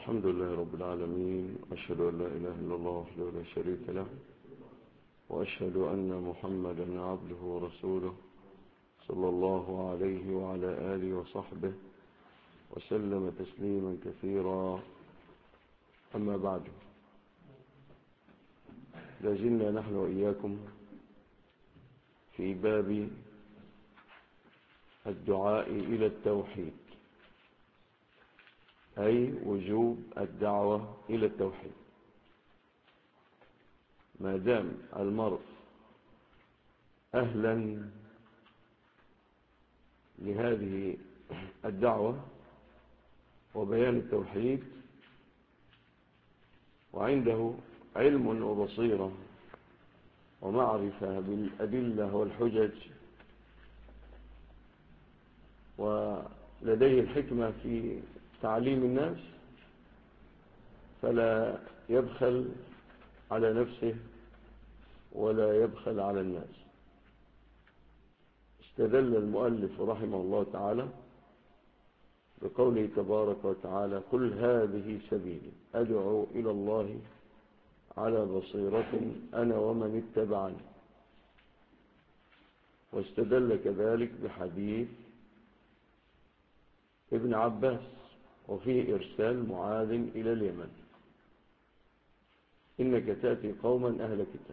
الحمد لله رب العالمين، أشهد أن لا إله إلا الله وحده لا شريك له، وأشهد أن محمدا عبده ورسوله صلى الله عليه وعلى آله وصحبه وسلم تسليما كثيرا. أما بعد، لازلنا نحن وإياكم في باب الدعاء إلى التوحيد، أي وجوب الدعوة إلى التوحيد. ما دام المرء أهلا لهذه الدعوة وبيان التوحيد، وعنده علم وبصيرة ومعرفة بالأدلة والحجج، ولديه الحكمة في تعليم الناس، فلا يبخل على نفسه ولا يبخل على الناس. استدل المؤلف رحمه الله تعالى بقوله تبارك وتعالى: قل هذه سبيلي أدعو إلى الله على بصيرة أنا ومن اتبعني. واستدل كذلك بحديث ابن عباس وفيه إرسال معاذ إلى اليمن: إنك تأتي قوما أهل كتاب،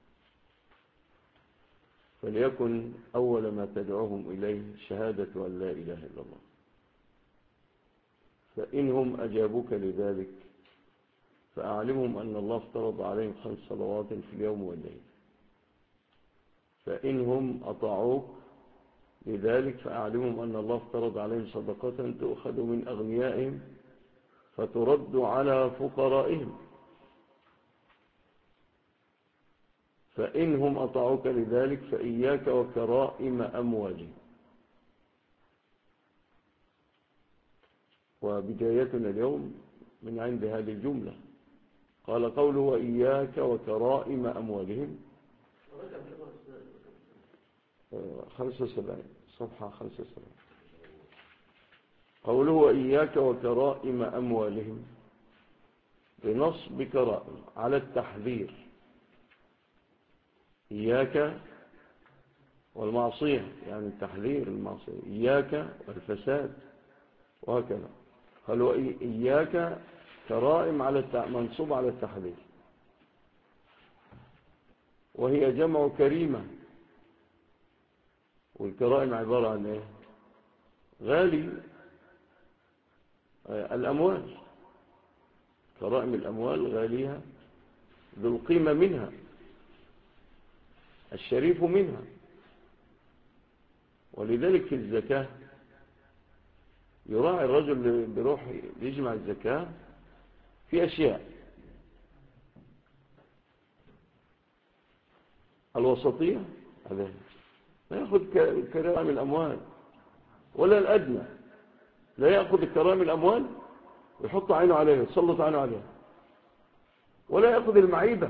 فليكن أول ما تدعوهم إليه شهادة أن لا إله إلا الله، فإنهم أجابوك لذلك فأعلمهم أن الله افترض عليهم 5 صلوات في اليوم والليل، فإنهم أطاعوك لذلك فأعلمهم أن الله افترض عليهم صدقة تؤخذ من أغنيائهم فترد على فقرائهم، فإنهم أطاعوك لذلك فإياك وكرائم أموالهم. وبدايتنا اليوم من عند هذه الجملة، قال قوله وإياك وكرائم أموالهم، 75 صفحة 75. قوله وإياك وكرائم أموالهم بنصب كرائم على التحذير، إياك والمعصية يعني التحذير المعصية، إياك والفساد وهكذا. قالوا إياك كرائم على منصوب على التحذير، وهي جمع كريمة، والكرائم عبارة عن إيه؟ غالي الأموال، كرائم الأموال غاليها ذو القيمة منها، الشريف منها. ولذلك في الزكاة يراعي الرجل اللي بيروح يجمع الزكاة في أشياء: الوسطية، هذا لا يأخذ كرائم الأموال، ولا الأدنى لا يأخذ كرائم الأموال ويحط عينه عليها ويسلط عينه عليها، ولا يأخذ المعيبة.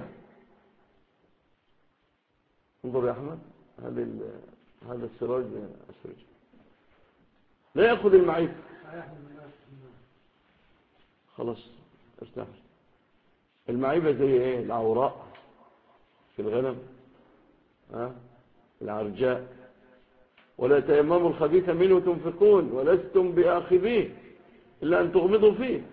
انظر يا أحمد، هذا السراج أسرج، لا يأخذ المعيبة. خلاص ارتاح. المعيبة زي ايه؟ العوراء في الغنم، العرجاء. ولا تيمموا الخبيث منه تنفقون ولستم بآخذيه إلا أن تغمضوا فيه.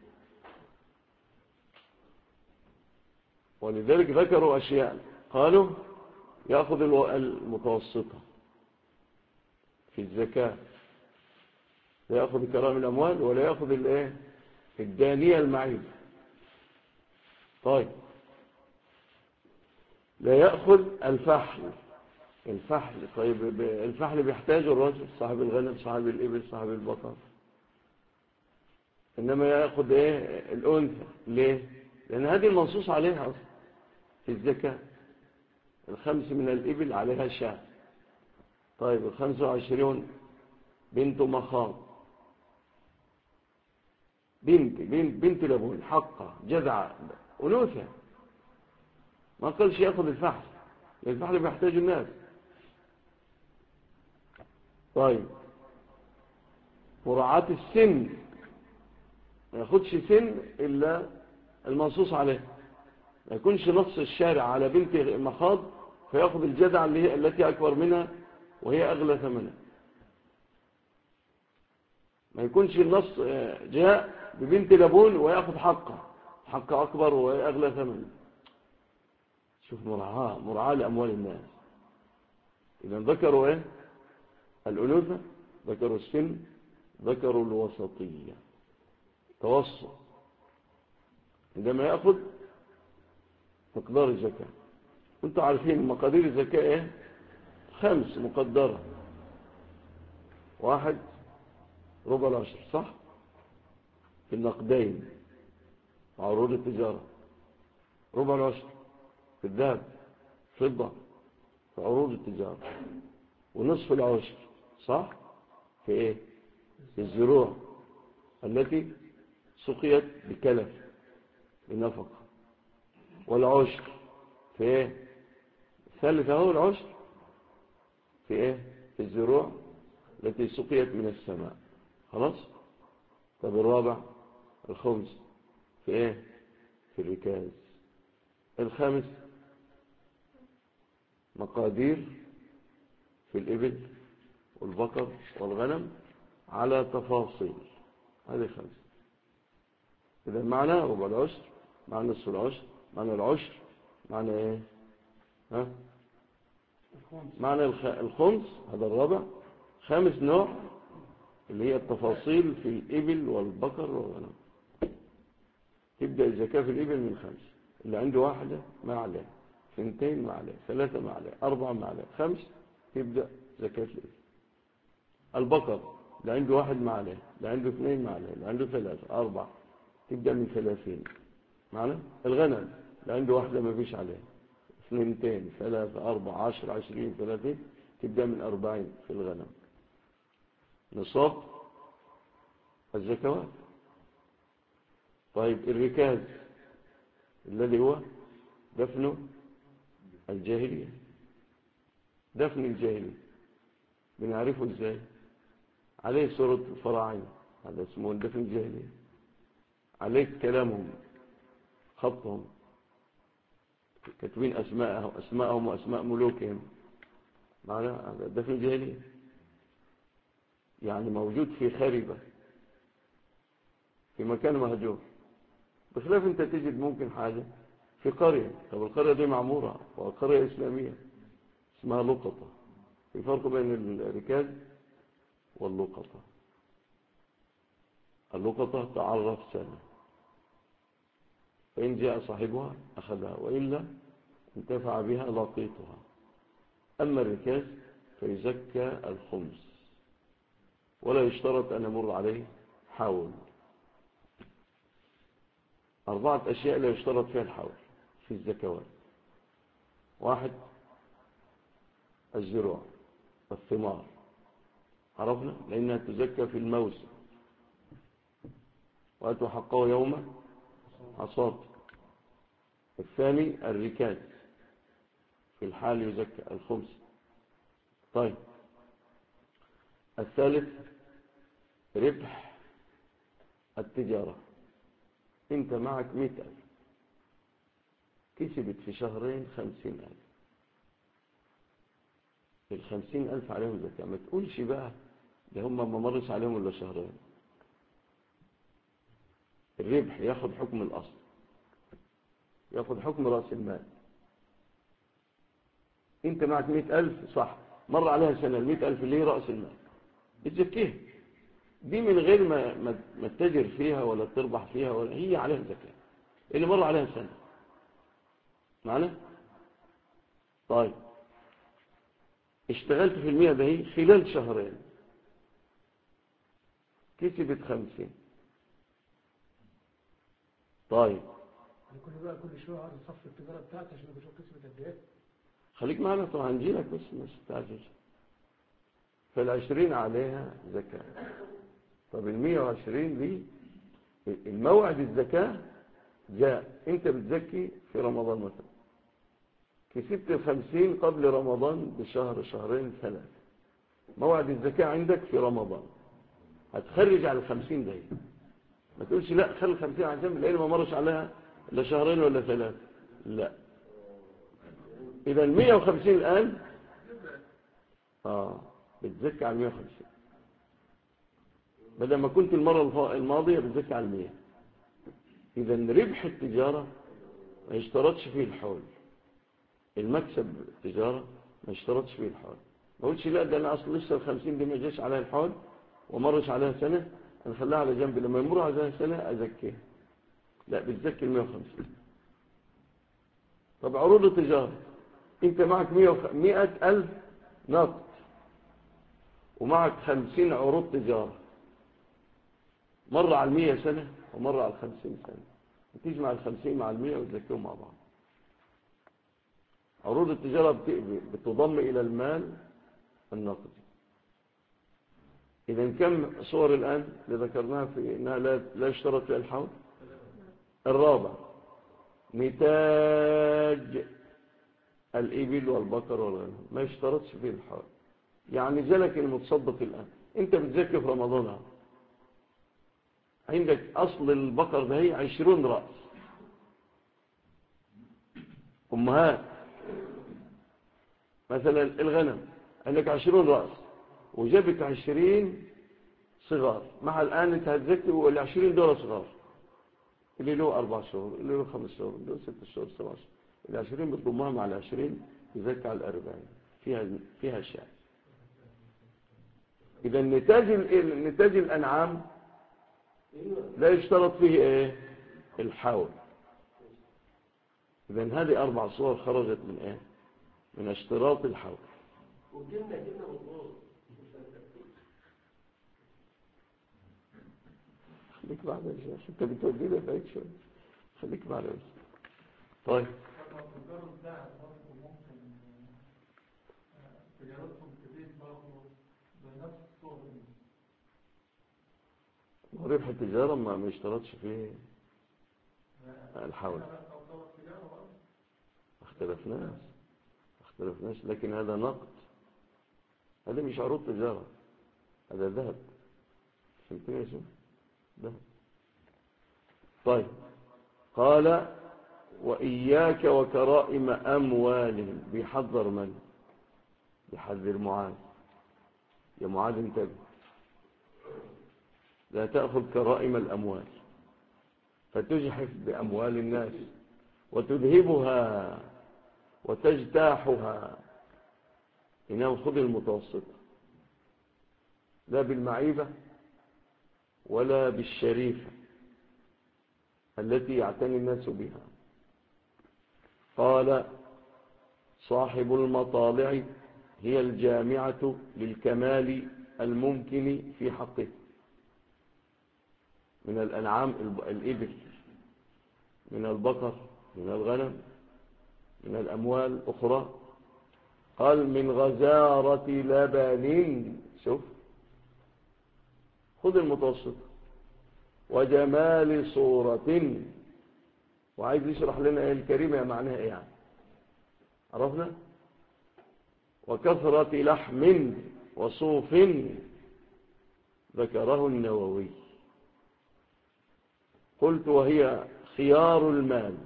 ولذلك ذكروا أشياء، قالوا يأخذ المتوسطة في الزكاة، لا يأخذ كرائم الأموال ولا يأخذ الدانية المعيبة. طيب، لا يأخذ الفحل. طيب الفحل بيحتاج الرجل صاحب الغنم، صاحب الإبل، صاحب البقر، إنما يأخذ الأنثى. ليه؟ لأن هذه المنصوص عليها أصلا في الزكاة. 5 من الإبل عليها شاة. طيب 25 بنت مخاض، بنت لبون، حقة جذعة أنوثة. ما قالش يأخذ الفحل، الفحل بيحتاج الناس. طيب مراعاة السن، ما ياخدش سن إلا المنصوص عليه، ما يكونش نص الشارع على بنت مخاض فيأخذ الجذع التي أكبر منها وهي أغلى ثمنها. ما يكونش النص جاء ببنت لبون ويأخذ حق أكبر وهي أغلى ثمنها. شوف مرعاة لأموال الناس. إذا ذكروا إيه؟ الأنوثة، ذكروا السن، ذكروا الوسطية، توسط. عندما يأخذ مقدار الزكاة، انتوا عارفين مقادير الزكاة ايه؟ 5 مقدرة. 1 ربع العشر، صح؟ في النقدين وعروض التجارة. ربع العشر في الذهب، فضة، في عروض التجارة. ونصف العشر، صح؟ في ايه؟ في الزروع التي سقيت بكلف بنفقة. والعشر في ايه؟ الثالث اهو العشر في ايه؟ في الزروع التي سقيت من السماء. خلاص؟ طب الرابع الخمس في ايه؟ في الركاز. الخامس مقادير في الإبل والبقر والغنم على تفاصيل. هذه 5. إذا معنى ربع العشر، معنى نصف العشر، معنى العشر، معنى ايه؟ ها؟ معنى الخمس، هذا الرابع. 5 نوع اللي هي التفاصيل في الإبل والبقر والغنم. تبدأ الزكاة في الإبل من 5. اللي عنده 1 ما عليه، 2 ما عليه، 3 ما عليه، 4 ما عليه، 5 تبدأ زكاة الإبل. البقر اللي عنده 1 ما عليه، اللي عنده 2 ما عليه، اللي عنده 3، 4 تبدأ من 30. معنى الغنم اللي عنده 1 ما فيش عليه، 2، 3، 4، 10، 20، 30 تبدأ من 40 في الغنم. نصاب الزكوات. طيب الركاز الذي هو دفن الجاهلية. دفن الجاهلية بنعرفه ازاي؟ عليه صورة الفراعنة، هذا اسمه دفن الجاهلية. عليه كلامهم، خطهم، كاتبين أسماءهم وأسماء ملوكهم. معنى هذا دفن الجاهلية. يعني موجود في خربة، في مكان مهجور. بخلاف انت تجد ممكن حاجة في قرية، طب القرية دي معمورة وقرية إسلامية اسمها لقطة. في فرق بين الركاز واللقطة. اللقطة تعرف سنة، فإن جاء صاحبها أخذها، وإلا انتفع بها لقيطها. أما الركاز فيزكى الخمس، ولا يشترط أن يمر عليه حول. 4 أشياء لا يشترط فيها الحول في الزكوات. 1 الزروع والثمار، عرفنا لأنها تزكى في الموسم. وأتوا حقه يوم حصاد. الثاني الركاز، في الحال يزكى الخمس. طيب الثالث ربح التجارة. انت معك 100,000 كسبت في شهرين 50,000. 50,000 عليهم زكاة. ما تقولش بقى ده هم ما مرش عليهم إلا شهرين. الربح ياخد حكم الأصل، ياخد حكم رأس المال. انت معك 100,000 صح، مر عليها سنة. 100,000 اللي هي رأس المال تزكيها دي من غير ما تتاجر فيها ولا تربح فيها، ولا هي عليها زكاة اللي مر عليها سنة. معنا؟ طيب اشتغلت في 100 ده خلال شهرين كسبت 50. طيب كل شويه عايز اصفي التجاره بتاعتي عشان اشوف كسبت قد ايه. خليك معنا طبعا، هنجيلك بس مش تعجل. فال20 عليها زكاة. طب ال120 دي الموعد الزكاة جاء، انت بتزكي في رمضان مثلا، كسبت 50 قبل رمضان بشهر، شهرين، 3. موعد الزكاة عندك في رمضان، هتخرج على 50 ده ما تقولش لا خلي 50 على جنب لأن ما مرش عليها إلا شهرين ولا 3. لا، إذا 150 الآن بتزكي على 150 بدل ما كنت المرة الماضية بتزكي على 100. إذا ربح التجارة ما يشترطش فيه الحول. المكسب التجارة ما يشترطش فيه الحول. ما قلتش لا ده أنا أصل لسه 50 دي ما جاش عليها الحول ومرش عليها سنة، أنا خليها على جنب لما يمر عليها سنة أزكيها. لا، بتزكي 150. طب عروض التجارة، أنت معك 100,000 نقد ومعك 50 عروض تجارة، مرة على 100 سنة ومرة على 50 سنة، تجمع 50 مع 100 وتزكيهم مع بعض. عروض التجارة بتضم إلى المال النقدي. إذا كم صور الآن اللي ذكرناها في إنها لا يشترط فيها الحول؟ الرابع نتاج الإبل والبقر والغنم ما يشترطش فيه الحول. يعني جلك المتصدق الآن أنت بتزكي في رمضان، عندك أصل البقر ده هي 20 رأس أمهات. مثلا الغنم عندك 20 رأس وجابت 20 صغار، مع الآن انت هتزكي وال20 دول صغار، اللي له 4 شهور اللي له 5 شهور اللي له 6 شهور 7 شهور، ال20 بتضمها مع ال20 تزكي على 40 فيها شيء. إذا نتاج الأنعام لا يشترط فيه ايه؟ الحول. إذا هذه 4 صور خرجت من ايه؟ من اشتراط الحول. خليك معنا يا شيخ، انت بتودينا بعيد شويه، خليك معنا بس. طيب ربح التجارة ما يشترطش فيه الحول. اختلفناش، لكن هذا نقد، هذا مش عروض تجارة، هذا ذهب. فهمتني يا شيخ؟ ذهب. طيب قال وإياك وكرائم أموالهم. بيحذر من؟ بيحذر معاذ. يا معاذ انتبه، لا تأخذ كرائم الأموال فتجحف بأموال الناس وتذهبها وتجتاحها، إنه خذ المتوسط، لا بالمعيبة ولا بالشريفة التي يعتني الناس بها. قال صاحب المطالع هي الجامعة للكمال الممكن في حقه من الأنعام الإبل، من البقر، من الغنم، من الأموال الأخرى. قال من غزارة لبن، شوف خذ المتوسط، وجمال صورة. وعايز يشرح لنا ايه الكريمة معناها ايه يعني، عرفنا. وكثرة لحم وصوف ذكره النووي. قلت وهي خيار المال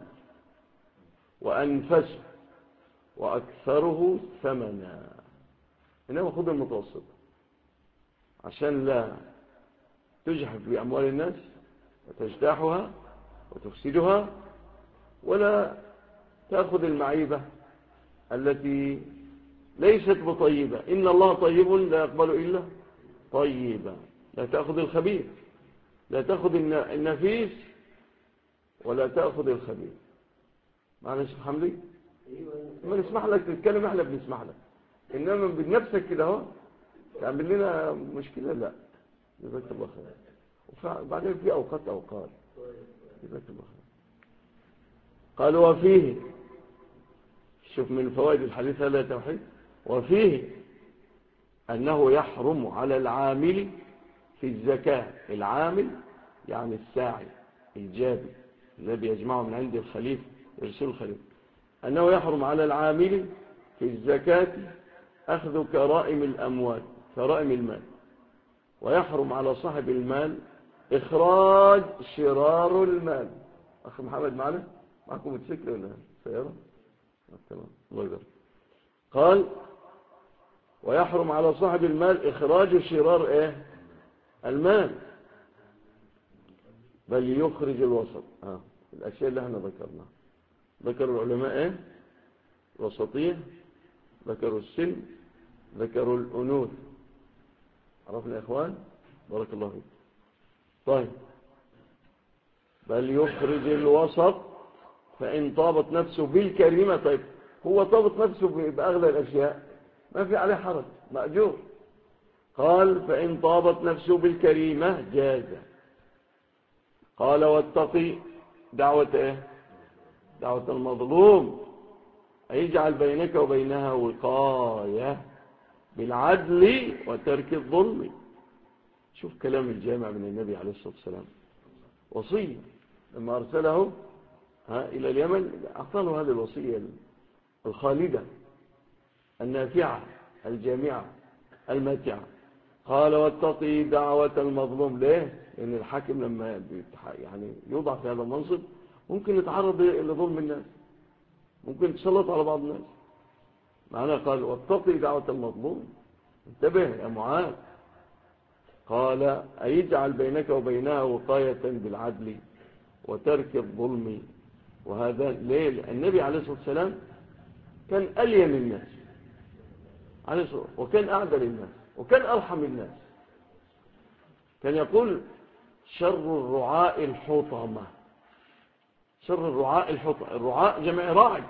وأنفسه وأكثره ثمنا. إنما خذ المتوسط عشان لا تجحف بأموال الناس وتجتاحها وتفسدها، ولا تأخذ المعيبة التي ليست بطيبة. إن الله طيب لا يقبل إلا طيبا. لا تأخذ الخبيث، لا تأخذ النفيس ولا تأخذ الخبيث. معنا شيخ حمدي؟ ما نسمح لك تتكلم، احنا بنسمح لك، انما بنفسك كده اهو تعمل لنا مشكلة. لا، جزاك الله خير. وبعدين في اوقات جزاك الله خير. قال وفيه، شوف من فوائد الحديث هذا توحيد. وفيه أنه يحرم على العامل في الزكاة. العامل يعني الساعي الجابي الذي يجمعه من عند الخليفة يرسل الخليفة. أنه يحرم على العامل في الزكاة أخذ كرائم الأموال، كرائم المال، ويحرم على صاحب المال إخراج شرار المال. أخي محمد معنا؟ معكم موتوسيكل ولا سيارة؟ تمام، الله يبارك. قال ويحرم على صاحب المال إخراج شرار إيه؟ المال، بل يخرج الوسط. الأشياء اللي احنا ذكرناها، ذكروا العلماء إيه؟ الوسطية، ذكروا السن، ذكروا الأنوث. عرفنا يا إخوان؟ بارك الله فيك. طيب، بل يخرج الوسط فإن طابت نفسه بالكريمة. طيب، هو طابت نفسه بأغلى الأشياء ما في عليه حرج، مأجور. قال فإن طابت نفسه بالكريمة جاز. قال واتقي دعوة إيه؟ دعوة المظلوم، يجعل بينك وبينها وقاية بالعدل وترك الظلم. شوف كلام الجامع من النبي عليه الصلاة والسلام، وصية لما أرسله إلى اليمن أعطاه هذه الوصية الخالدة النافعة الجامعة الماتعة. قال واتقي دعوة المظلوم. ليه؟ لأن الحاكم لما يعني يوضع في هذا المنصب ممكن يتعرض لظلم الناس، ممكن تسلط على بعض الناس. معناه قال واتقي دعوة المظلوم. انتبه يا معاذ. قال أيجعل بينك وبينها وقاية بالعدل وترك الظلم. وهذا ليه؟ النبي عليه الصلاة والسلام كان ألين الناس عليه الصلاة، وكان أعدل الناس، وكان أرحم الناس. كان يقول شر الرعاء الحطمة. شر الرعاء الحطمة. الرعاء جمع راعي.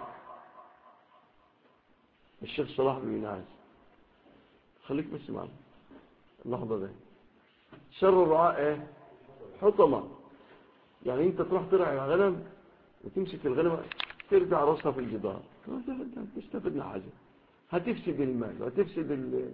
الشيخ صلاح بن ناس، خليك بس معنا اللحظة دي. شر الرعاء ايه؟ حطمة. يعني انت تروح ترعى الغنم وتمسك الغنم ترجع راسها في الجدار، ما تستفدنا حاجة، هتفسد المال وهتفسد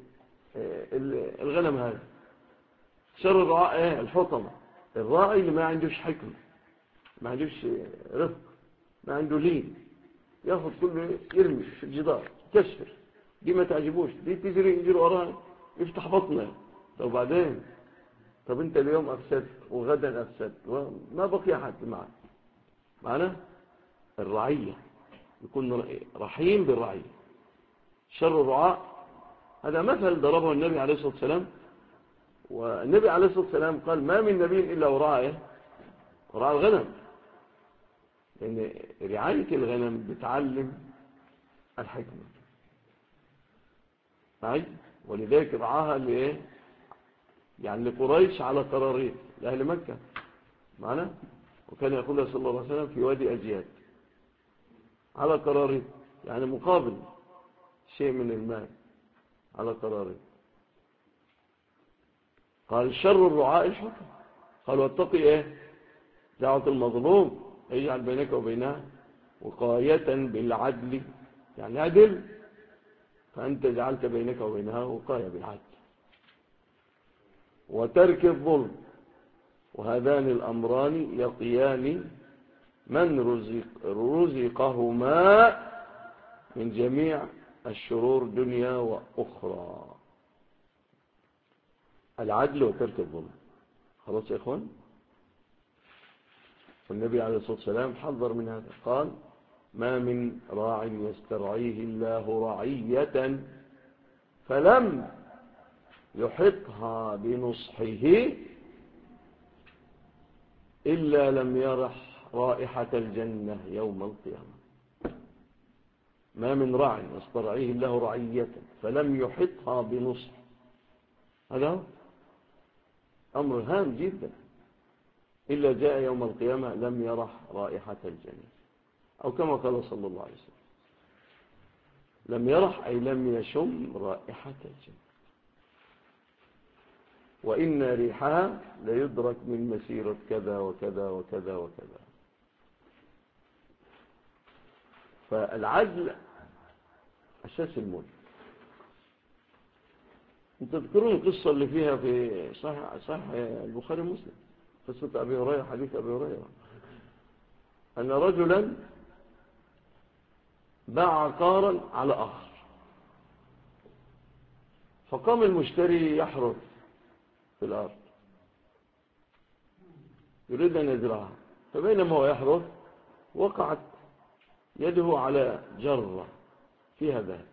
الغنم هذا. شر الرعاء ايه؟ الحطمة. الراعي اللي ما عندوش حكمة، ما عندوش رفق، ما عنده لين، ياخذ كله يرمي في الجدار، كسر. دي ما تعجبوش، دي يجري وراها يفتح بطنه. طب بعدين، طب انت اليوم افسدت وغدا افسدت وما بقي احد معنا. الرعية يكون رحيم بالرعية. شر الرعاء هذا مثل ضربه النبي عليه الصلاة والسلام. والنبي عليه الصلاة والسلام قال ما من نبي إلا ورعاه الغنم، لأن رعاية الغنم بتعلم الحكمة. ولذلك رعاها لإيه؟ يعني لقريش على قراريط لأهل مكة معنا. وكان يقول صلى الله عليه وسلم في وادي أجياد على قراريط، يعني مقابل شيء من المال على قراريط. قال شر الرعاء الحكم. قال واتقي ايه؟ دعوة المظلوم، يجعل بينك وبينها وقاية بالعدل، يعني عدل، فأنت جعلت بينك وبينها وقاية بالعدل وترك الظلم. وهذان الأمران يقيان من رزقهما من جميع الشرور دنيا وأخرى. العدل وترك الظلم. خلاص يا إخوان. والنبي عليه الصلاة والسلام حذر من هذا. قال ما من راع يسترعيه الله رعية فلم يحطها بنصحه إلا لم يرح رائحة الجنة يوم القيامة. ما من راع يسترعيه الله رعية فلم يحطها بنصح، هذا أمر هام جدا، إلا جاء يوم القيامة لم يرح رائحة الجنة، أو كما قال صلى الله عليه وسلم لم يرح أي لم يشم رائحة الجنة. وإن ريحها ليدرك من مسيرة كذا وكذا وكذا وكذا. فالعدل أساس الملك. انت تذكرون القصة اللي فيها في صحيح البخاري ومسلم، قصة أبي هريرة، حديث أبي هريرة، أن رجلا باع عقارا على آخر، فقام المشتري يحرث في الأرض، يريد أن يزرعها، فبينما هو يحرث وقعت يده على جرة فيها ذهب،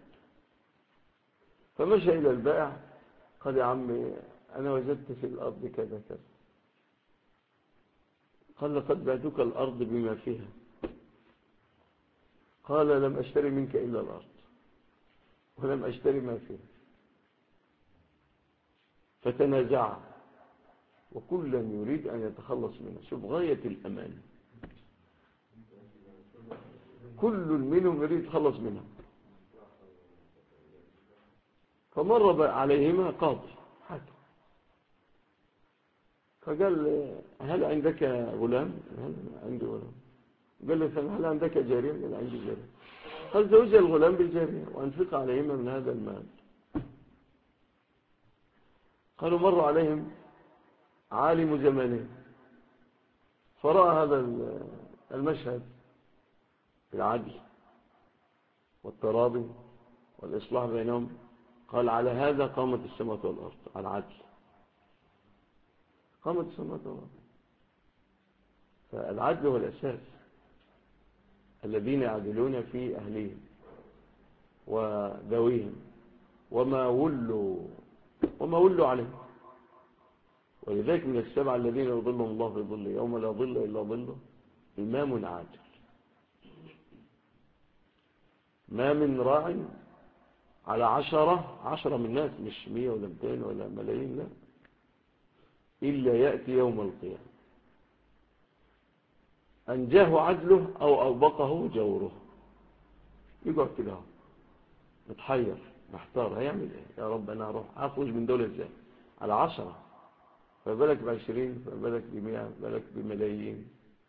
فمشى إلى البائع قال يا عمي أنا وجدت في الأرض كذا كذا. قال لقد بعتك الأرض بما فيها. قال لم أشتري منك إلا الأرض ولم أشتري ما فيها. فتنازع وكلا يريد أن يتخلص منه. شوف غاية الأمان، كل منهم يريد يتخلص منها. فمر عليهما قاضي حاكم فقال هل عندك غلام؟ هل عندي غلام؟ قال له هل عندك جارية؟ قال عندي جارية. قال زوج الغلام بالجارية وأنفق عليهما من هذا المال. قالوا مر عليهم عالم زمانه فرأى هذا المشهد، العدل والتراضي والإصلاح بينهم. قال على هذا قامت السماوات والأرض، على العدل قامت السماوات والأرض. فالعدل هو الأساس، الذين يعدلون في أهلهم وذويهم وما ولوا عليه. ولذلك من السبع الذين يظلهم الله في ظله يوم لا ظل إلا ظله إمام عادل. ما من راع على 10 من الناس، مش 100 ولا 200 ولا ملايين، لا، إلا يأتي يوم القيامة أنجاه عدله أو أوبقه جوره. يقعد كده متحير محتار هيعمل ايه؟ يا رب أنا أروح أخرج من دولة ازاي على 10، فبالك ب20، فبالك ب100، بالك بملايين.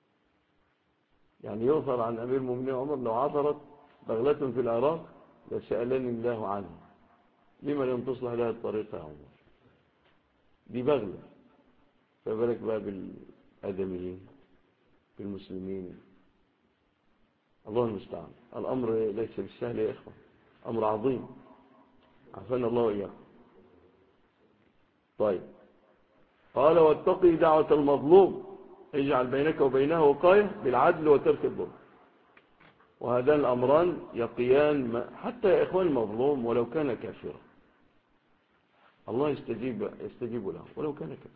يعني يؤثر عن أمير المؤمنين عمر لو عثرت بغلة في العراق لسألني الله عنه لما لم تصلح لها الطريقة يا عمر. دي بغلة، فبالك بقى بالآدميين بالمسلمين. الله المستعان. الأمر ليس بالسهل يا إخوة، أمر عظيم، عافانا الله وإياكم. طيب قال واتقي دعوة المظلوم اجعل بينك وبينه وقاية بالعدل وترك الظلم. وهذان الأمران يقيان حتى يا إخوان المظلوم ولو كان كافرا الله يستجيب له ولو كان كافرا.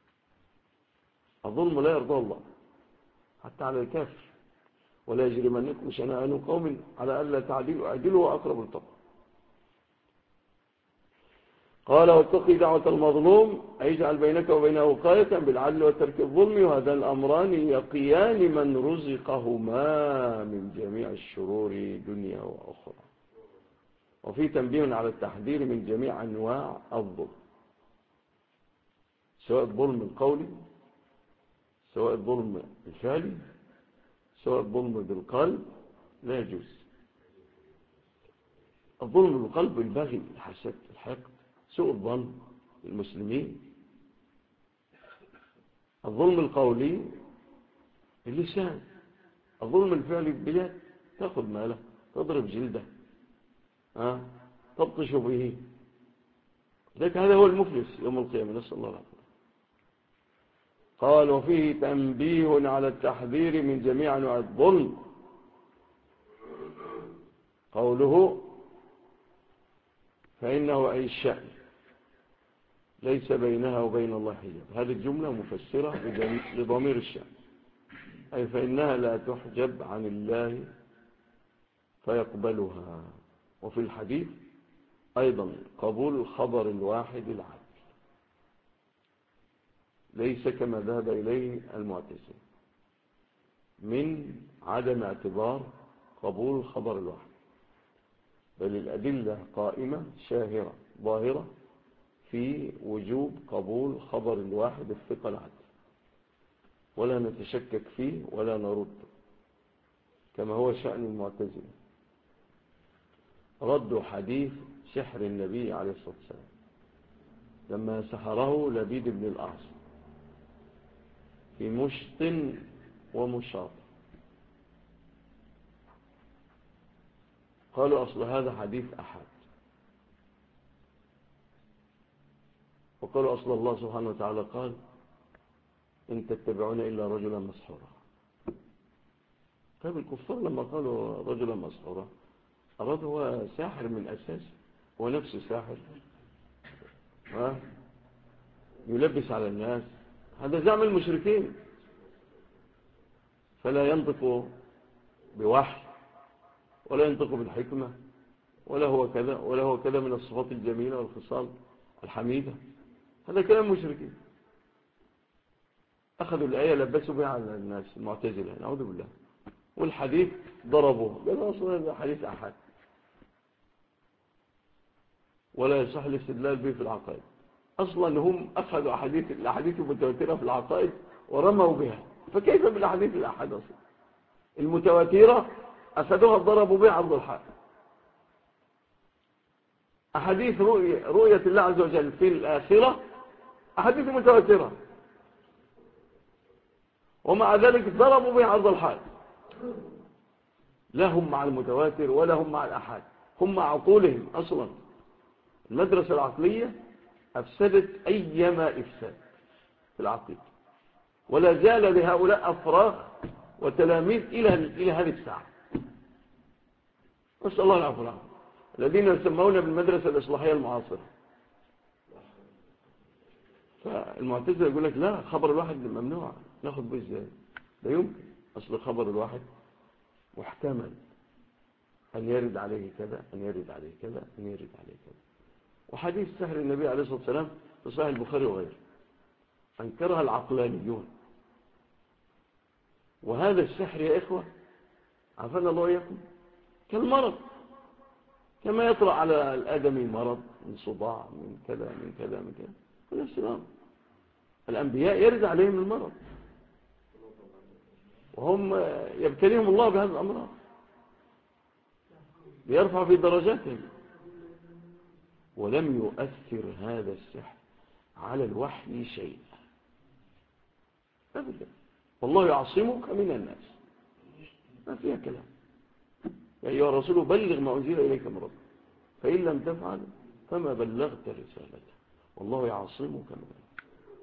الظلم لا يرضى الله حتى على الكافر. ولا يجرمنكم شنآن قوم على ألا تعدلوا اعدلوا وأقرب للتقوى. قال واتقي دعوة المظلوم اجعل بينك وبينه وقاية بالعدل وترك الظلم. وهذان الأمران يقيان من رزقهما من جميع الشرور دنيا وأخرى. وفي تنبيه على التحذير من جميع أنواع الظلم، سواء الظلم القولي سواء الظلم الفعلي سواء الظلم بالقلب لا يجوز. الظلم بالقلب البغي الحسد الحقد سوء الظن المسلمين. الظلم القولي اللسان. الظلم الفعلي باليد، تأخذ ماله تضرب جلده تبطش به. لذلك هذا هو المفلس يوم القيامة، نسأل الله العافية. قال وفيه تنبيه على التحذير من جميع أنواع الظلم. قوله فإنه أي الشأن ليس بينها وبين الله حجاب. هذه الجملة مفسرة لضمير الشأن، أي فإنها لا تحجب عن الله فيقبلها. وفي الحديث أيضا قبول الخبر الواحد العدل ليس كما ذهب إليه المعتزلة من عدم اعتبار قبول الخبر الواحد، بل الأدلة قائمة شاهرة ظاهرة في وجوب قبول خبر الواحد الثقة العدل، ولا نتشكك فيه ولا نرد كما هو شأن المعتزلة. ردوا حديث سحر النبي عليه الصلاة والسلام لما سحره لبيد بن الأعصم في مشط ومشاط. قالوا أصل هذا حديث أحد، وقالوا أصل الله سبحانه وتعالى قال إن تتبعون إلا رجلا مسحورا. طيب الكفار لما قالوا رجلا مسحورا أرادوا هو ساحر من أساس، هو نفسه ساحر يلبس على الناس، هذا زعم المشركين. فلا ينطق بوحي ولا ينطق بالحكمة ولا هو كذا ولا هو كذا من الصفات الجميلة والخصال الحميدة. هذا كلام مشركين. أخذوا الآية لبسوا بها على الناس المعتزلة، نعوذ بالله. والحديث ضربوه، قالوا أصلا هذا حديث أحد ولا يصح الاستدلال به في العقائد. أصلا هم أخذوا الأحاديث المتواترة في العقائد ورموا بها، فكيف بالأحاديث الأحد أصلا المتواترة أخذوها ضربوا بها عرض الحائط. أحاديث رؤية الله عز وجل في الآخرة أحاديث متواترة، ومع ذلك ضربوا بها عرض الحائط. لا هم مع المتواتر ولا هم مع الأحد، هم مع عقولهم أصلا. المدرسة العقلية أفسدت أيما إفساد في العقيدة، ولا زال لهؤلاء أفراغ وتلاميذ إلى هذه الساعة. نسأل الله العفو والعافية. الذين يسمون بالمدرسة الإصلاحية المعاصرة. فالمعتزلة يقول لك لا، خبر الواحد ممنوع، ناخد به ازاي؟ لا يمكن. أصل خبر الواحد محتمل أن يرد عليه كذا، أن يرد عليه كذا، أن يرد عليه كذا. وحديث سحر النبي عليه الصلاة والسلام في صحيح البخاري وغيره أنكرها العقلانيون. وهذا السحر يا إخوة عافانا الله إياكم كالمرض، كما يطرأ على الآدمي مرض من صداع من كذا من كذا من كذا، كل السلام. الأنبياء يرد عليهم المرض وهم يبتليهم الله بهذا الأمراض ليرفع في درجاتهم. ولم يؤثر هذا السحر على الوحي شيئا أبدا. والله يعصمك من الناس، ما فيها كلام. يا أيها الرسول بلغ ما أنزل إليك من ربك فإن لم تفعل فما بلغت رسالته والله يعصمك من الناس.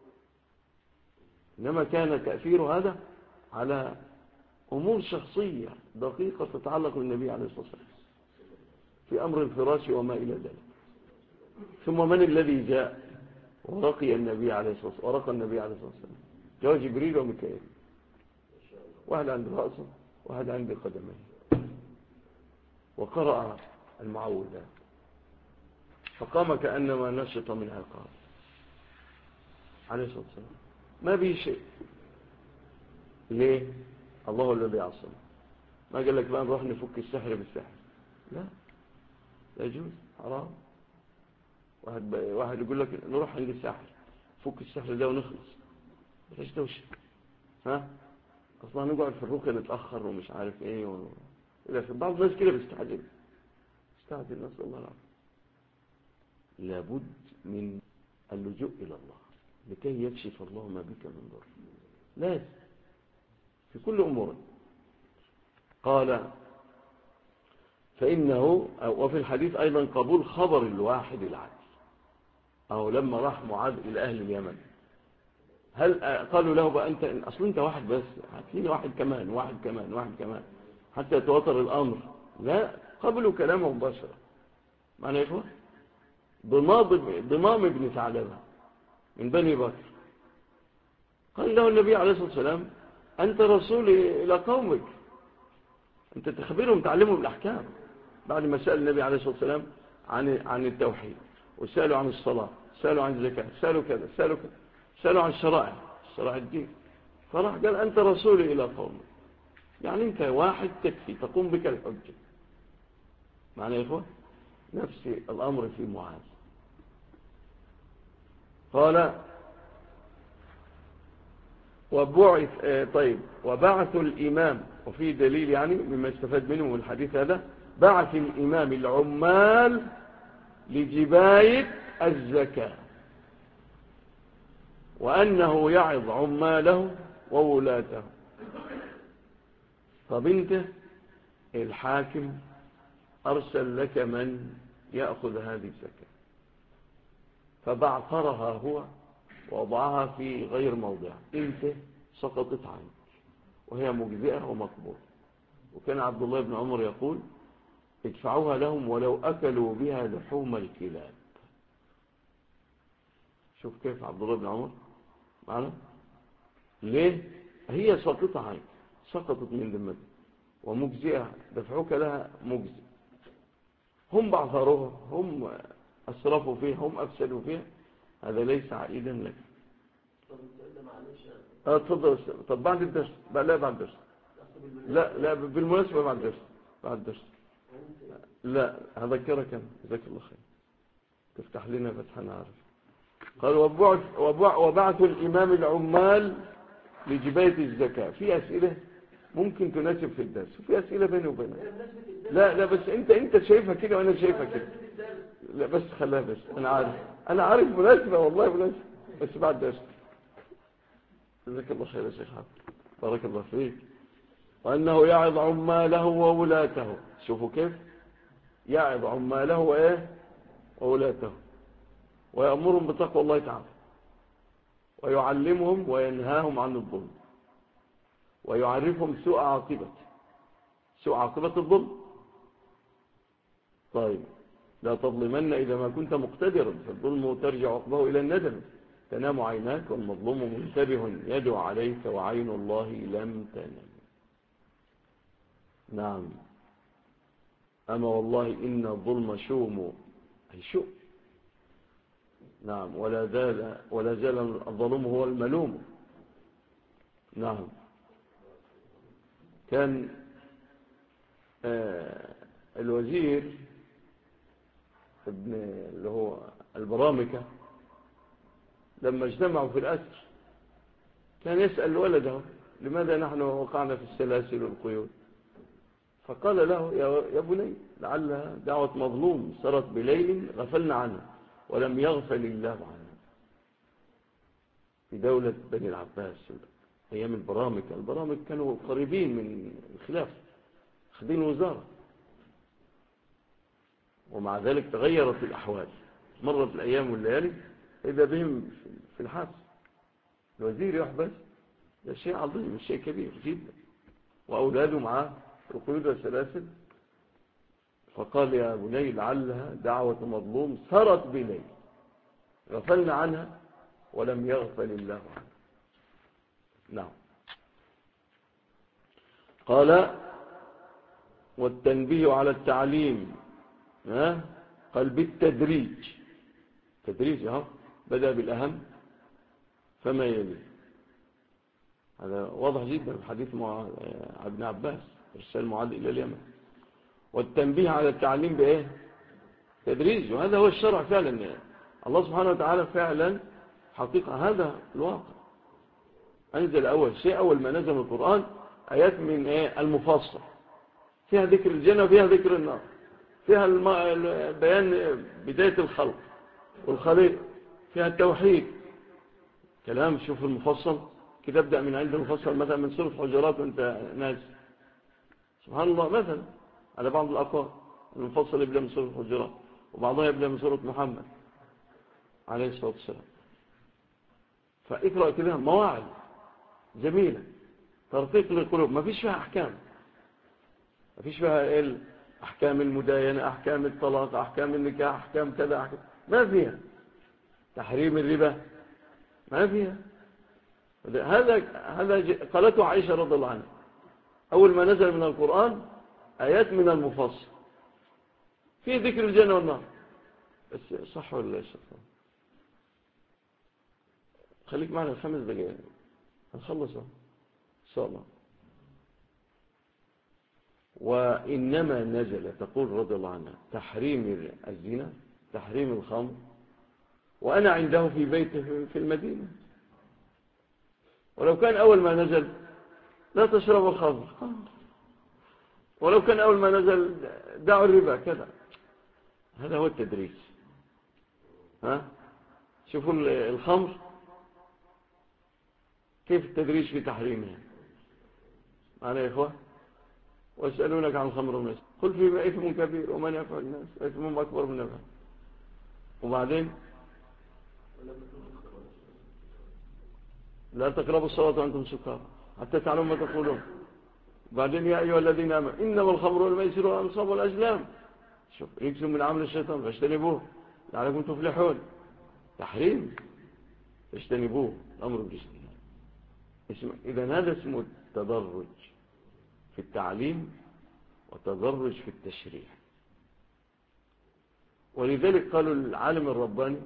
إنما كان تأثير هذا على أمور شخصية دقيقة تتعلق بالنبي عليه الصلاة والسلام في أمر الفراش وما إلى ذلك. ثم من الذي جاء ورقي النبي عليه الصلاة والسلام؟ ورقى النبي عليه الصلاة والسلام جاء جبريل وميكائيل، واحد عند رأسه واحد عند قدميه، وقرأ المعوذات فقام كأنما نشط من عقاب عليه الصلاة والسلام، ما به شيء. ليه؟ الله الذي عصم. ما قال لك بقى نروح نفك السحر بالسحر، لا يجوز، حرام. واحد يقول لك نروح عند الساحر فك السحر ده ونخلص، ليش دوشه؟ اصلا نقعد في الرقيه نتاخر ومش عارف ايه الى بعض الناس كده بيستعجل نسال الله العافيه. لابد من اللجوء الى الله لكي يكشف الله ما بك من ضر، لازم في كل امور. قال فانه وفي الحديث ايضا قبول خبر الواحد العدل. أو لما راح معاذ إلى أهل اليمن هل قالوا له بقى أصل أنت واحد بس، هتلاقي واحد كمان واحد كمان واحد كمان حتى يتواتر الأمر؟ لا، قبلوا كلامه مباشرة. معنى يا إخوة ضمام ابن ثعلبة من بني بكر قال له النبي عليه الصلاة والسلام أنت رسول إلى قومك، أنت تخبرهم تعلمهم الأحكام. بعد ما سأل النبي عليه الصلاة والسلام عن التوحيد، وسألوا عن الصلاة، سألوا عن الزكاة، سألوا كذا سألوا كذا، سألوا عن شرائع الدين. فراح قال أنت رسول إلى قومك، يعني أنت واحد تكفي تقوم بك الحجة. معنى يا إخوة نفس الأمر في معاذ. قال وبعث الإمام، وفي دليل يعني مما استفاد منه من الحديث هذا، بعث الإمام العمال لجباية الزكاة، وأنه يعظ عماله وولاته. فبنته الحاكم أرسل لك من يأخذ هذه الزكاة، فبعثرها هو ووضعها في غير موضعها، انت سقطت عنك وهي مجزئة ومقبولة. وكان عبد الله بن عمر يقول ادفعوها لهم ولو أكلوا بها لحوم الكلاب. شوف كيف عبد الله بن عمر معنا. ليه؟ هي سقطت عنك، سقطت من ذمتك ومجزئة، دفعوك لها مجزئ. هم بعثروها، هم أسرفوا فيها، هم أفسدوا فيها، هذا ليس عائدا لك. تفضل. طب بعد الدرس؟ لا بعد الدرس. لا بالمناسبة بعد الدرس. بعد الدرس لا هذكرك أنا، جزاك الله خير، تفتح لنا فتحا عارف. قال وبعثوا الإمام العمال لجباية الزكاة. في أسئلة ممكن تناسب في الدرس، وفي أسئلة بيني وبينك. لا بس انت شايفها كده وانا شايفها كده. لا بس خليها، بس انا عارف مناسبة، والله مناسبة، بس بعد درس. جزاك الله خير يا شيخ حافظ، بارك الله فيك. وأنه يعظ عماله وولاته. شوفوا كيف يعظ عماله وولاته، ويأمرهم بتقوى الله تعالى، ويعلمهم وينهاهم عن الظلم، ويعرفهم سوء عاقبة الظلم. طيب لا تظلمن إذا ما كنت مقتدرا، فالظلم ترجع عقبه إلى الندم. تنام عيناك والمظلوم منتبه يدعو عليك وعين الله لم تنم. نعم. أما والله إن الظلم شوم، أي شوم. نعم. ولا زال الظلم هو الملوم. نعم. كان الوزير ابن اللي هو البرامكة لما اجتمعوا في الأسر كان يسأل ولده لماذا نحن وقعنا في السلاسل والقيود، فقال له يا بني لعلها دعوة مظلوم سرت بليل غفلنا عنها ولم يغفل الله عنها. في دولة بني العباس أيام البرامكة كانوا قريبين من الخلافة، خدين وزارة، ومع ذلك تغيرت الأحوال. مرت الأيام والليالي إذا بهم في الحبس، الوزير يحبس، ده شيء عظيم، شيء كبير جدا، وأولاده معاه القيود والسلاسل. فقال يا بني لعلها دعوة مظلوم سرت بليل غفلنا عنها ولم يغفل الله عنها. نعم. قال والتنبيه على التعليم، قال بالتدريج، تدريج بدأ بالأهم فما يلي. هذا واضح جدا في حديث ابن عباس إرسال معاذ إلى اليمن. والتنبيه على التعليم بإيه؟ تدريج. وهذا هو الشرع فعلا. الله سبحانه وتعالى فعلا حقيقة هذا الواقع. أنزل أول شيء، أول ما نزل القرآن آيات من المفصل، فيها ذكر الجنة وفيها ذكر النار، فيها بيان بداية الخلق والخليق، فيها التوحيد. كلام شوف المفصل كده، ابدأ من عند المفصل، مثلا من سورة حجرات وانت ناس سبحان الله، مثلا على بعض الأقوال المفصل يبدأ من سورة حجرات، وبعضها يبدأ من سورة محمد عليه الصلاة والسلام. فاقرأ كده مواعظ جميلة ترقيق للقلوب، ما فيش فيها أحكام، ما فيش فيها أحكام المداينة، أحكام الطلاق، أحكام النكاح، أحكام كذا، أحكام ما فيها، تحريم الربا ما فيها. هذا قالته عائشة رضي الله عنها أول ما نزل من القرآن آيات من المفصل في ذكر الجنة والنار. بس صح ولا لا يا شيخ؟ خليك معنا 5 دقائق هنخلص إن شاء الله. وإنما نزل تقول رضي الله عنها تحريم الزنا، تحريم الخمر، وأنا عنده في بيته في المدينة. ولو كان أول ما نزل لا تشربوا الخمر، ولو كان أول ما نزل دعوا الربا كذا. هذا هو التدريس. شوفوا الخمر كيف التدريج في تحريمها. معنا يا إخوة؟ واسألونك عن الخمر والميسر قل فيما إثم كبير ومن يفعل الناس إثم أكبر من نفعه. وبعدين لا تقربوا الصلاة وأنتم سكارى حتى تعلموا ما تقولون. بعدين يا أيها الذين آمنوا إنما الخمر والميسر والأنصاب والأزلام شوف رجس من عمل الشيطان فاجتنبوه لعلكم تفلحون. تحريم فاجتنبوه، الأمر بالاجتناب. إذا هذا اسمه التدرج في التعليم وتدرج في التشريع. ولذلك قالوا العالم الرباني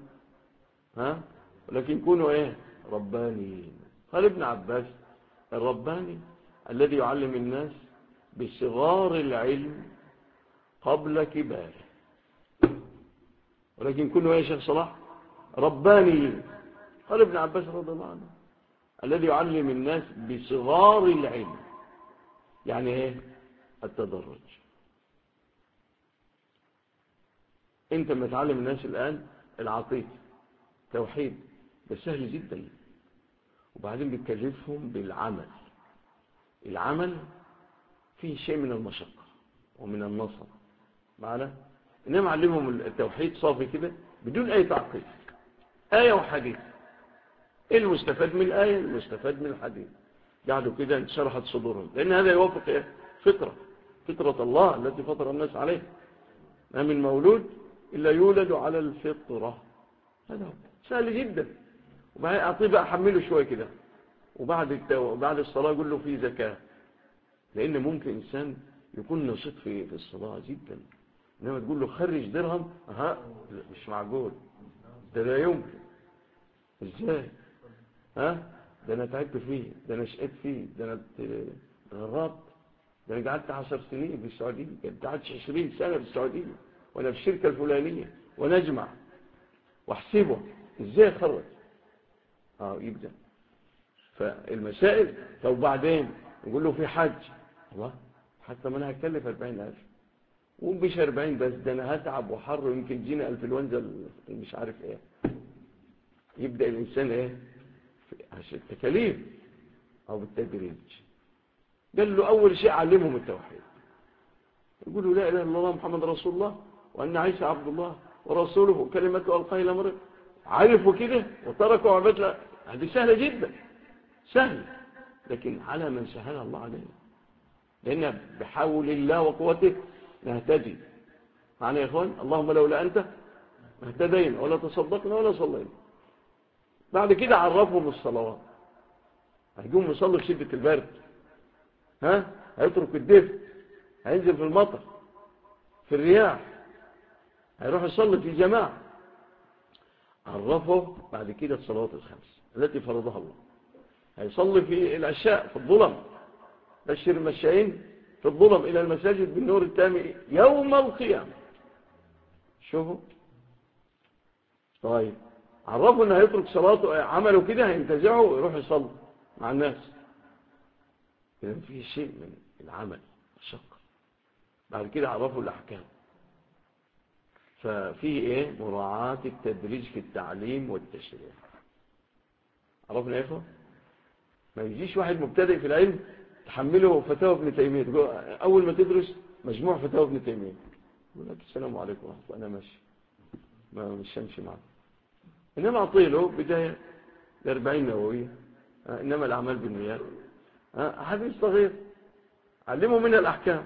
ولكن كونوا ربانيين. قال ابن عباس الرباني الذي يعلم الناس بصغار العلم قبل كباره. ولكن كونوا يا شيخ صلاح ربانيين. قال ابن عباس رضي الله عنه الذي يعلم الناس بصغار العلم، يعني التدرج. انت ما تعلم الناس الآن العقيدة توحيد، ده سهل جدا، وبعدين بتكلفهم بالعمل. العمل فيه شيء من المشقة ومن النصب معنا. انما علمهم التوحيد صافي كده بدون اي تعقيد، آية وحديث. المستفاد من الآية المستفاد من الحديث، قعدوا كده انشرحت صدورهم، لأن هذا يوافق فطرة الله التي فطر الناس عليه. ما من مولود إلا يولد على الفطرة. هذا سهل جدا. وبعدين أعطيه بقى أحمله شوية كده، وبعد الصلاة أقول له في زكاة، لأن ممكن إنسان يكون نشيط في الصلاة جدا، إنما تقول له خرج درهم مش معقول، ده لا يمكن. إزاي؟ ده أنا تعبت فيه، ده أنا شقيت فيه، ده أنا غربت، ده أنا قعدت 10 سنين في السعودية، قعدت 20 سنة في السعودية وأنا في الشركة الفلانية، ونجمع واحسبه إزاي خرج. يبدأ فالمسائل. طب بعدين نقول له في حج، الله حتى ما أنا هكلف 40,000 ومش 40 بس، ده أنا هتعب وحر ويمكن جينا الفلونزا مش عارف يبدأ الإنسان عشان التكاليف أو بالتدريج. قال له أول شيء علمهم التوحيد، يقول له لا إله إلا الله محمد رسول الله وأن عيسى عبد الله ورسوله وكلمته ألقاها إلى مريم. عرفوا كده وتركوا عبادة. هذه سهلة جدا، سهل، لكن على من سهلها الله عليه، لأن بحول الله وقوته نهتدي. معنى يا إخوان اللهم لولا أنت ما اهتدينا ولا تصدقنا ولا صلينا. بعد كده عرفهم الصلوات. هيقوم يصلي في شدة البرد، هيترك الدفء، هينزل في المطر في الرياح، هيروح يصلي في جماعة. عرفه بعد كده الصلوات الخمس التي فرضها الله. هيصلي في العشاء في الظلم، بشر المشائين في الظلم إلى المساجد بالنور التام يوم القيامة. شوفوا طيب، عرفوا انه هيترك صلاته، عمله كده هينتزعه ويروح يصلي مع الناس. إذا فيه شيء من العمل الشق. بعد كده عرفوا الأحكام. ففيه مراعاة التدريج في التعليم والتشريع. عرفنا يا إخوة؟ ما يجيش واحد مبتدئ في العلم تحمله فتاوى ابن تيمية، أول ما تدرس مجموع فتاوى ابن تيمية يقول لك السلام عليكم ورحمة الله، أنا ماشي مش همشي معك. إنما أعطيله بداية ل40 نووية، إنما الأعمال بالنيات، حديث صغير علموا منها الأحكام.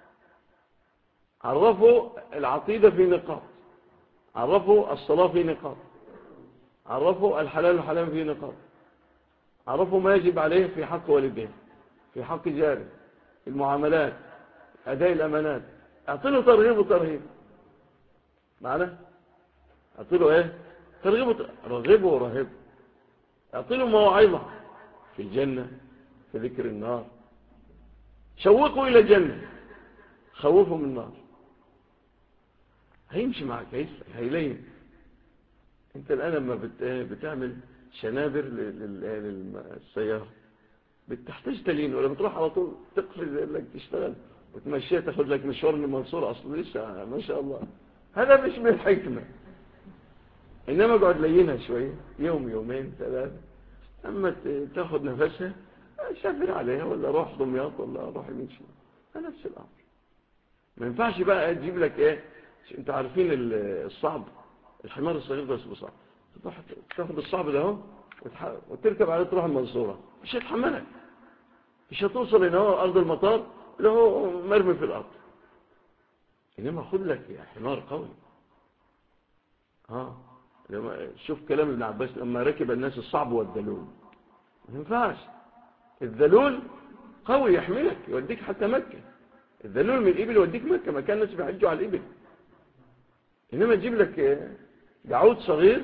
عرفوا العقيدة في نقاط، عرفوا الصلاة في نقاط، عرفوا الحلال والحرام في نقاط، عرفوا ما يجب عليه في حق والديه، في حق جاره، المعاملات، أداء الأمانات. أعطيله ترغيب وترهيب معنا، أعطيله ترغيب رغبه ورهبه. أعطيله موعظة في الجنة، في ذكر النار. شوقوا إلى الجنة، خوفوا من النار. هيمشي معك، هيلين. انت الآن لما بتعمل شنابر للسيارة بتحتاج تلين، ولا بتروح على طول تقفز لك تشتغل وتمشيها تاخد لك مشوار من المنصورة أصلا لسه ما شاء الله. هذا مش من الحكمة. إنما اقعد لينها شوية، يوم يومين ثلاثة، أما تاخد نفسها شافر عليها، ولا روح دمياط ولا روح يمشي. نفس الأمر. ما ينفعش بقى تجيب لك انت عارفين الصعب، الحمار الصغير ده اسمه صعب، تاخد الصعب ده اهو وتركب عليه تروح المنصورة، مش هتحملك، مش هتوصل هنا هو أرض المطار اللي هو مرمي في الأرض. إنما خد لك يا حمار قوي. شوف كلام ابن عباس لما ركب الناس الصعب والذلول، ما ينفعش. الذلول قوي يحملك يوديك حتى مكة، الذلول من الإبل يوديك مكة، ما كان الناس بيحجوا على الإبل. إنما تجيب لك جعود صغير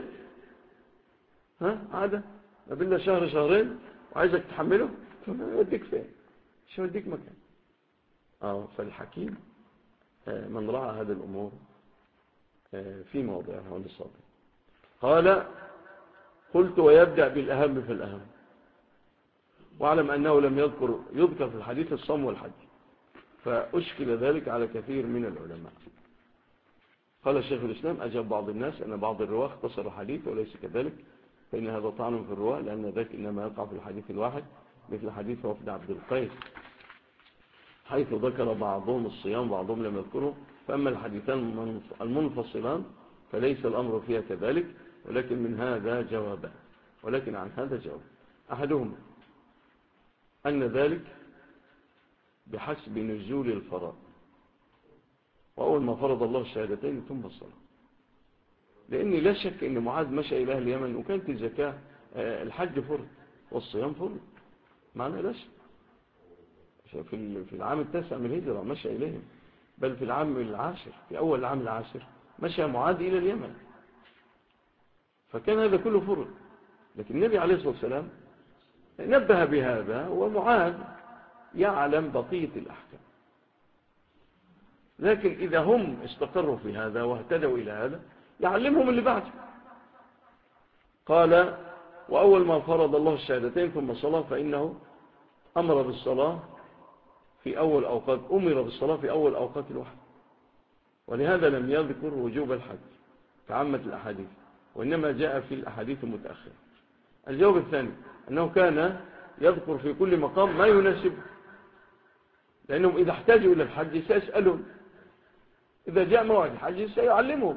عادة ما بين شهر شهرين وعايزك تحمله، يوديك فين؟ مش يوديك مكان. فالحكيم من رعى هذه الأمور في موضعها ونصابه. قال: قلت: ويبدأ بالأهم في الأهم، واعلم أنه لم يذكر في الحديث الصوم والحج، فأشكل ذلك على كثير من العلماء. قال الشيخ الإسلام: أجاب بعض الناس أن بعض الرواة اختصر الحديث وليس كذلك، فإن هذا طعن في الرواة، لأن ذلك إنما يقع في الحديث الواحد، مثل حديث وفد عبد القيس حيث ذكر بعضهم الصيام بعضهم لم يذكره. فأما الحديثان المنفصلان فليس الأمر فيها كذلك، ولكن من هذا جوابان، ولكن عن هذا جواب. أحدهما أن ذلك بحسب نزول الفرائض، وأول ما فرض الله الشهادتين ثم الصلاة، لأن لا شك أن معاذ مشى إلى أهل اليمن وكانت الزكاة الحج فرض والصيام فرض، معنى لا شك. في العام التاسع من الهجرة مشى إليهم، بل في العام العاشر، في أول العام العاشر مشى معاذ إلى اليمن، فكان هذا كله فرض. لكن النبي عليه الصلاة والسلام نبه بهذا، ومعاذ يعلم بقية الأحكام. لكن إذا هم استقروا في هذا واهتدوا إلى هذا يعلمهم اللي بعده. قال: وأول ما فرض الله الشهادتين ثم الصلاة فإنه أمر بالصلاة في أول أوقات، أمر بالصلاة في أول أوقات الوحي، ولهذا لم يذكر وجوب الحج كعامة الأحاديث، وإنما جاء في الأحاديث المتأخرة. الجواب الثاني أنه كان يذكر في كل مقام ما يناسبه، لأنهم إذا احتاجوا إلى الحج سيسألون، إذا جاء موعد الحج سيعلمهم.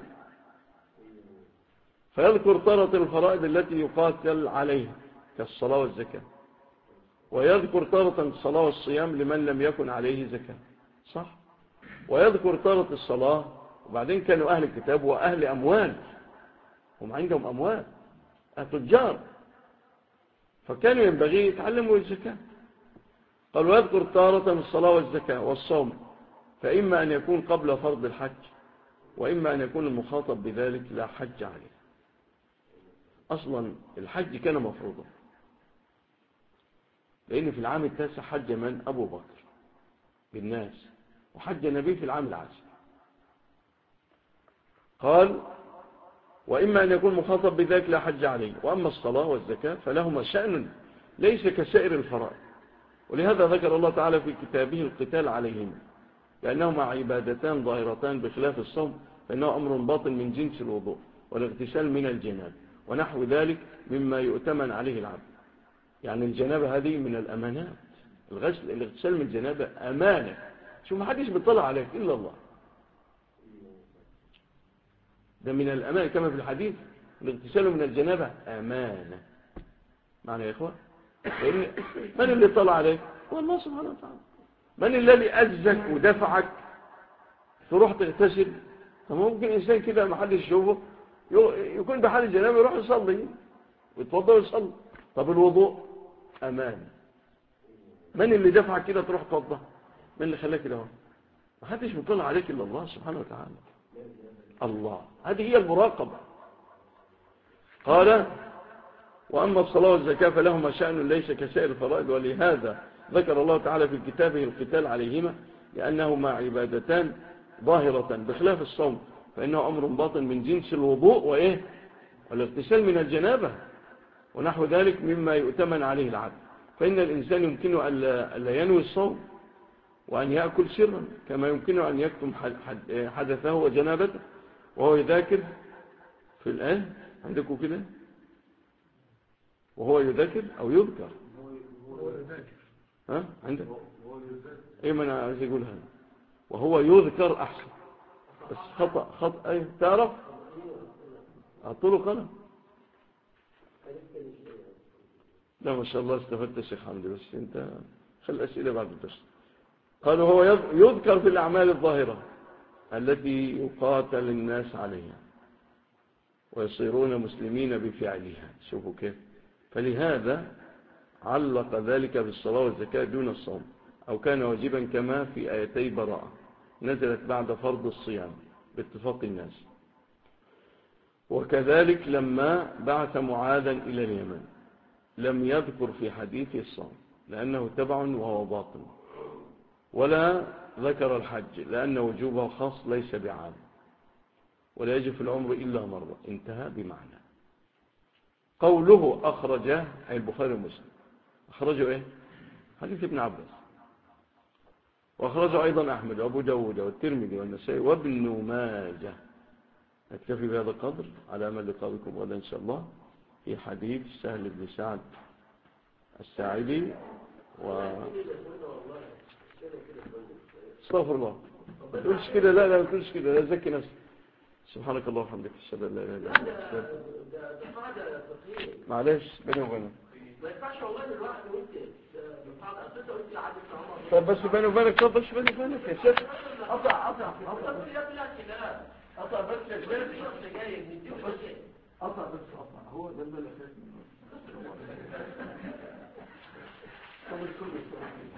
فيذكر طارة الفرائض التي يقاتل عليها كالصلاة والزكاة، ويذكر طارة الصلاة والصيام لمن لم يكن عليه زكاة، صح؟ ويذكر طارة الصلاة. وبعدين كانوا أهل الكتاب وأهل أموال، هم عندهم أموال، تجار، فكانوا ينبغي يتعلموا الزكاة. قال: ويذكر طارة الصلاة والزكاة والصوم، فإما أن يكون قبل فرض الحج، وإما أن يكون المخاطب بذلك لا حج عليه. أصلا الحج كان مفروضا، لأن في العام التاسع حج من؟ أبو بكر بالناس، وحج النبي في العام العاشر. قال: وإما أن يكون مخاطب بذلك لا حج عليه. وأما الصلاة والزكاة فلهما شأن ليس كسائر الفرائض، ولهذا ذكر الله تعالى في كتابه القتال عليهما، لأنهما عبادتان ظاهرتان بخلاف الصوم، فإنه أمر باطن من جنس الوضوء والاغتسال من الجناب ونحو ذلك مما يؤتمن عليه العبد. يعني الجنابة هذه من الأمانات، الاغتسال من الجنابة أمانة، شو ما حدش بيطلع عليك إلا الله، ده من الأمانة، كما في الحديث: الاغتسال من الجنابة أمانة. معنى يا إخوة، من اللي طلع عليك؟ هو الله سبحانه وتعالى. من الذي أجزك ودفعك تروح تغتسل؟ ممكن إنسان كده ما حدش يشوفه يكون بحال الجنابة يروح يصلي ويتوضى ويصلي. طب الوضوء أمانة، من اللي دفعك كده تروح تتوضى؟ من اللي خلاك كده؟ ما حدش بيطلع عليك إلا الله سبحانه وتعالى. الله، هذه هي المراقبة. قال: وأما الصلاة والزكاة فلهما شأن ليس كسائر الفرائض، ولهذا ذكر الله تعالى في كتابه القتال عليهما، لأنهما عبادتان ظاهرة بخلاف الصوم، فإنه أمر باطن من جنس الوضوء وإيه؟ والاغتسال من الجنابة ونحو ذلك مما يؤتمن عليه العبد. فإن الإنسان يمكنه ألا ينوي الصوم وأن يأكل سرا، كما يمكنه أن يكتم حدثه وجنابته وهو يذاكر في الآن. عندكم كده؟ وهو يذاكر أو يذكر؟ ها عندك؟ إيه، ما أنا عايز أقول هذا، وهو يذكر أحسن، بس خطأ أيه تعرف؟ أعطوله قلم. لا ما شاء الله استفدت يا شيخ حمدي، بس انت خل الأسئلة بعد الدرس. قالوا هو يذكر في الأعمال الظاهرة التي يقاتل الناس عليها ويصيرون مسلمين بفعلها. شوفوا كيف. فلهذا علق ذلك بالصلاة والزكاة دون الصوم، أو كان واجبا كما في آيتي براءة نزلت بعد فرض الصيام باتفاق الناس. وكذلك لما بعث معاذا إلى اليمن لم يذكر في حديثه الصوم لأنه تبع وهو باطن، ولا ذكر الحج لأن وجوبه خاص ليس بعام، ولا يجب في العمر إلا مرة. انتهى بمعنى. قوله أخرجه أي البخاري ومسلم، أخرجه إيه؟ حديث ابن عباس. وأخرجه أيضا أحمد وأبو داود والترمذي والنسائي وابن ماجه. نكتفي بهذا القدر على أمل لقائكم غدا إن شاء الله في حديث سهل بن سعد الساعدي استغفر الله. ما تقولش كده، لا ما تقولش كده، لا زكي نفسك. سبحانك الله وبحمدك اشهد ان لا اله الا انت. معلش بيني وبينك ما ينفعش والله دلوقتي وانت بتقعد اساسا وانت عادي في طب بس بيني وبينك، طب بس بيني وبينك يا شيخ. قطع بس هو ده اللي